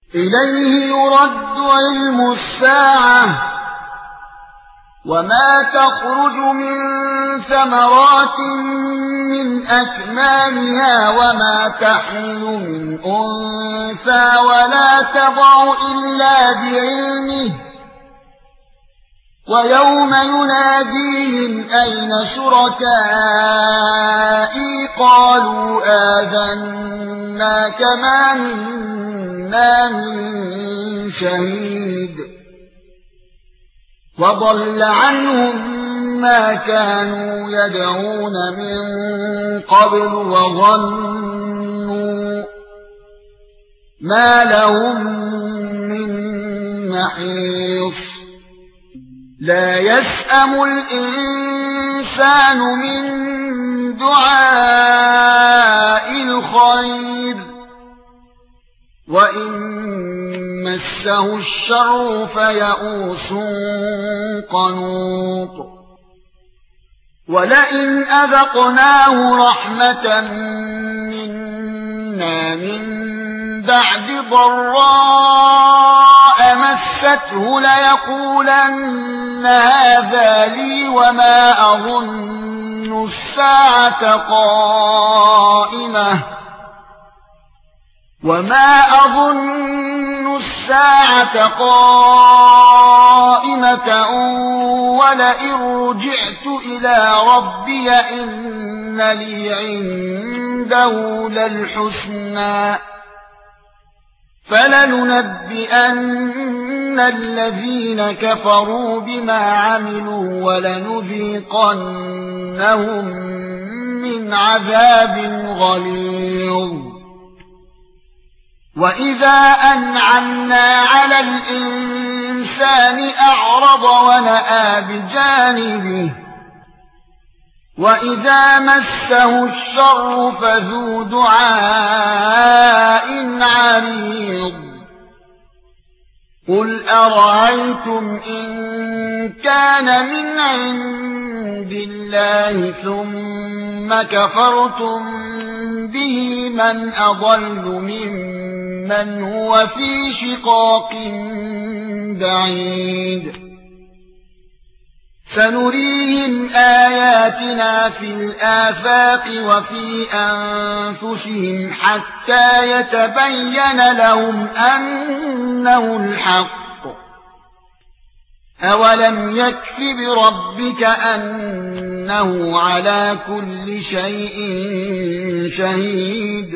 إليه يرد علم الساعة وما تخرج من ثمرات من أكمامها وما تحمل من أنثى ولا تضع إلا بعلمه ويوم يناديهم أين شركائي قالوا آذناك ما منا من شهيد وضل عنهم ما كانوا يدعون من قبل وظنوا ما لهم من محيص لا يسأم الإنسان من دعاء الخير وإن مسه الشر فيئوس قنوط ولئن أذقناه رحمة منا من بعد ضراء مسته ليقولن هذا لي وما أظن الساعة قائمة ولئن رجعت إلى ربي إن لي عنده للحسنى فلننبئن الذين كفروا بما عملوا ولنذيقنهم من عذاب غليظ وإذا أنعمنا على الإنسان أعرض ونأى بجانبه وإذا مسه الشر فذو دعاء عريض قل أرأيتم إن كان من عند الله ثم كفرتم به من أضل ممن هو في شقاق بعيد سنريهم آياتنا في الآفاق وفي أنفسهم حتى يتبين لهم أنه الحق أولم يكف بربك أنه على كل شيء شهيد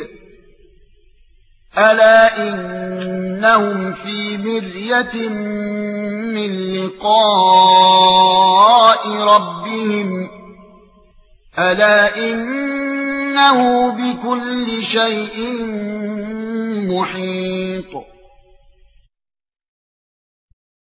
ألا إنهم في مرية من لقاء ربهم ألا إنه بكل شيء محيط